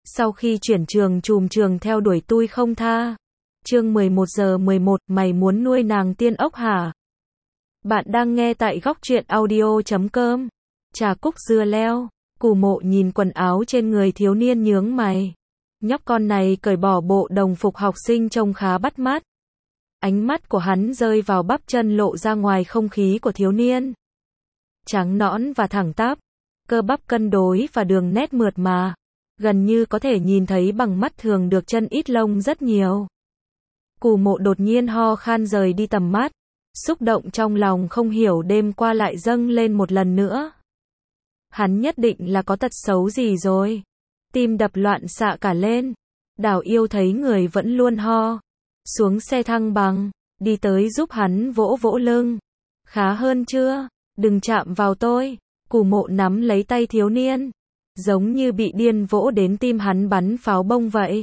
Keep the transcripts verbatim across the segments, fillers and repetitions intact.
Sau khi chuyển trường trùm trường theo đuổi tui không tha. Chương mười một giờ mười một, mày muốn nuôi nàng tiên ốc hả? Bạn đang nghe tại góc truyện audio chấm com. Trà cúc dưa leo. Cù Mộ nhìn quần áo trên người thiếu niên nhướng mày. Nhóc con này cởi bỏ bộ đồng phục học sinh trông khá bắt mắt. Ánh mắt của hắn rơi vào bắp chân lộ ra ngoài không khí của thiếu niên. Trắng nõn và thẳng tắp, cơ bắp cân đối và đường nét mượt mà, gần như có thể nhìn thấy bằng mắt thường được chân ít lông rất nhiều. Cù Mộ đột nhiên ho khan rời đi tầm mắt, xúc động trong lòng không hiểu đêm qua lại dâng lên một lần nữa. Hắn nhất định là có tật xấu gì rồi. Tim đập loạn xạ cả lên. Đào Yêu thấy người vẫn luôn ho, xuống xe thăng bằng, đi tới giúp hắn vỗ vỗ lưng. Khá hơn chưa? Đừng chạm vào tôi. Cù Mộ nắm lấy tay thiếu niên, giống như bị điên vỗ đến tim hắn bắn pháo bông vậy.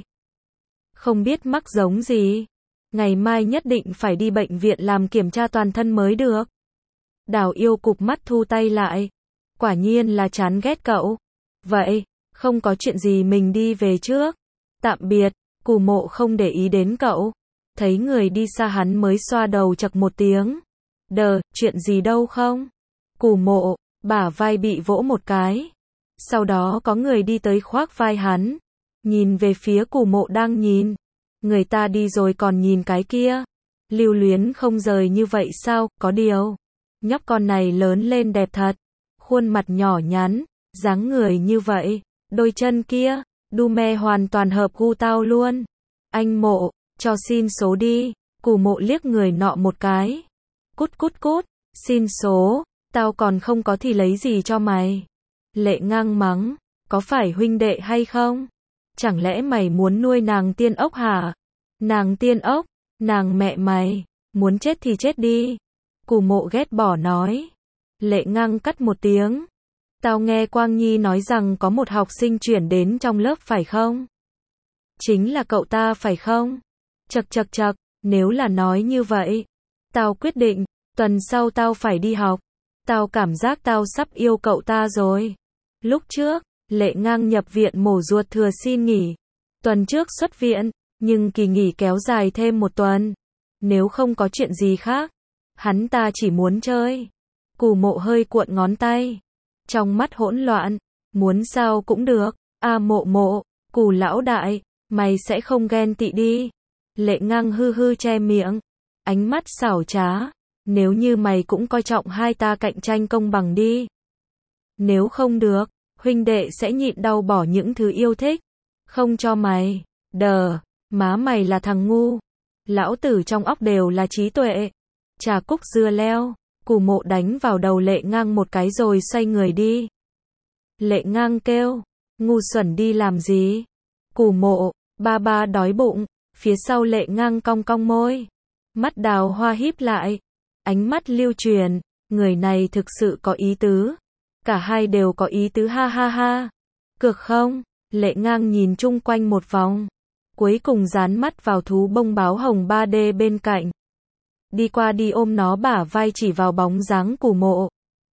Không biết mắc giống gì, ngày mai nhất định phải đi bệnh viện làm kiểm tra toàn thân mới được. Đào Yêu cụp mắt thu tay lại. Quả nhiên là chán ghét cậu. Vậy, không có chuyện gì mình đi về trước. Tạm biệt. Cù Mộ không để ý đến cậu. Thấy người đi xa hắn mới xoa đầu chậc một tiếng. Đờ, chuyện gì đâu không? Cù Mộ, bả vai bị vỗ một cái. Sau đó có người đi tới khoác vai hắn. Nhìn về phía Cù Mộ đang nhìn. Người ta đi rồi còn nhìn cái kia. Lưu luyến không rời như vậy sao? Có điều, nhóc con này lớn lên đẹp thật. Khuôn mặt nhỏ nhắn, dáng người như vậy, đôi chân kia, đu me hoàn toàn hợp gu tao luôn. Anh Mộ, cho xin số đi. Cù Mộ liếc người nọ một cái. Cút cút cút, xin số, tao còn không có thì lấy gì cho mày. Lệ Ngang mắng, có phải huynh đệ hay không? Chẳng lẽ mày muốn nuôi nàng tiên ốc hả? Nàng tiên ốc, nàng mẹ mày, muốn chết thì chết đi. Cù Mộ ghét bỏ nói. Lệ Ngang cắt một tiếng. Tao nghe Quang Nhi nói rằng có một học sinh chuyển đến trong lớp phải không? Chính là cậu ta phải không? Chậc chậc chậc, nếu là nói như vậy, tao quyết định, tuần sau tao phải đi học. Tao cảm giác tao sắp yêu cậu ta rồi. Lúc trước, Lệ Ngang nhập viện mổ ruột thừa xin nghỉ. Tuần trước xuất viện, nhưng kỳ nghỉ kéo dài thêm một tuần. Nếu không có chuyện gì khác, hắn ta chỉ muốn chơi. Cù Mộ hơi cuộn ngón tay, trong mắt hỗn loạn. Muốn sao cũng được. A à, Mộ Mộ, Cù lão đại, mày sẽ không ghen tị đi. Lệ Ngang hư hư che miệng, ánh mắt xảo trá. Nếu như mày cũng coi trọng hai ta cạnh tranh công bằng đi. Nếu không được, huynh đệ sẽ nhịn đau bỏ những thứ yêu thích. Không cho mày. Đờ, má mày là thằng ngu. Lão tử trong óc đều là trí tuệ. Trà cúc dưa leo. Cù Mộ đánh vào đầu Lệ Ngang một cái rồi xoay người đi. Lệ Ngang kêu, ngu xuẩn đi làm gì? Cù Mộ, ba ba đói bụng. Phía sau Lệ Ngang cong cong môi, mắt đào hoa híp lại, ánh mắt lưu truyền, người này thực sự có ý tứ. Cả hai đều có ý tứ ha ha ha. Cược không? Lệ Ngang nhìn chung quanh một vòng, cuối cùng dán mắt vào thú bông báo hồng ba D bên cạnh. Đi qua đi ôm nó bả vai chỉ vào bóng dáng Cù Mộ.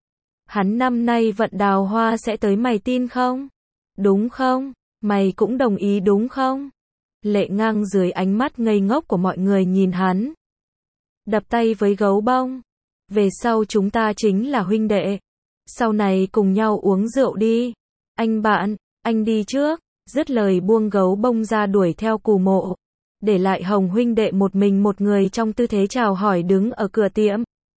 Hắn năm nay vận đào hoa sẽ tới mày tin không? Đúng không? Mày cũng đồng ý đúng không? Lệ Ngang dưới ánh mắt ngây ngốc của mọi người nhìn hắn, đập tay với gấu bông. Về sau chúng ta chính là huynh đệ. Sau này cùng nhau uống rượu đi. Anh bạn, anh đi trước. Dứt lời buông gấu bông ra đuổi theo Cù Mộ. Để lại Hồng huynh đệ một mình một người trong tư thế chào hỏi đứng ở cửa tiệm.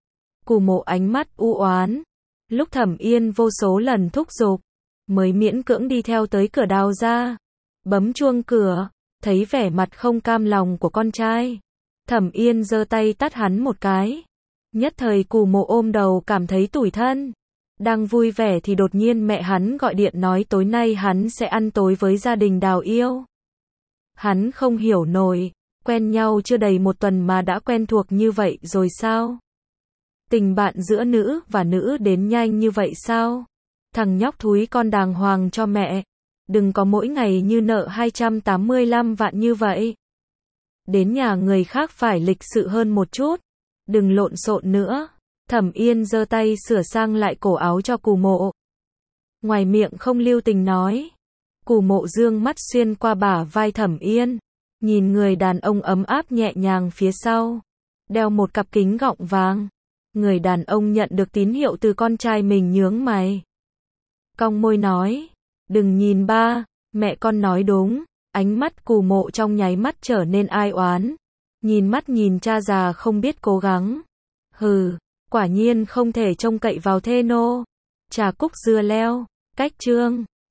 Cù Mộ ánh mắt u oán. Lúc Thẩm Yên vô số lần thúc giục, mới miễn cưỡng đi theo tới cửa đào ra. Bấm chuông cửa, thấy vẻ mặt không cam lòng của con trai. Thẩm Yên giơ tay tát hắn một cái. Nhất thời Cù Mộ ôm đầu cảm thấy tủi thân. Đang vui vẻ thì đột nhiên mẹ hắn gọi điện nói tối nay hắn sẽ ăn tối với gia đình Đào Yêu. Hắn không hiểu nổi, quen nhau chưa đầy một tuần mà đã quen thuộc như vậy rồi sao? Tình bạn giữa nữ và nữ đến nhanh như vậy sao? Thằng nhóc thúi con đàng hoàng cho mẹ. Đừng có mỗi ngày như nợ hai trăm tám mươi lăm vạn như vậy. Đến nhà người khác phải lịch sự hơn một chút. Đừng lộn xộn nữa. Thẩm Yên giơ tay sửa sang lại cổ áo cho Cù Mộ. Ngoài miệng không lưu tình nói. Cù Mộ dương mắt xuyên qua bả vai Thẩm Yên, nhìn người đàn ông ấm áp nhẹ nhàng phía sau, đeo một cặp kính gọng vàng. Người đàn ông nhận được tín hiệu từ con trai mình nhướng mày. Cong môi nói, đừng nhìn ba, mẹ con nói đúng. Ánh mắt Cù Mộ trong nháy mắt trở nên ai oán, nhìn mắt nhìn cha già không biết cố gắng. Hừ, quả nhiên không thể trông cậy vào thê nô. Trà cúc dưa leo, cách chương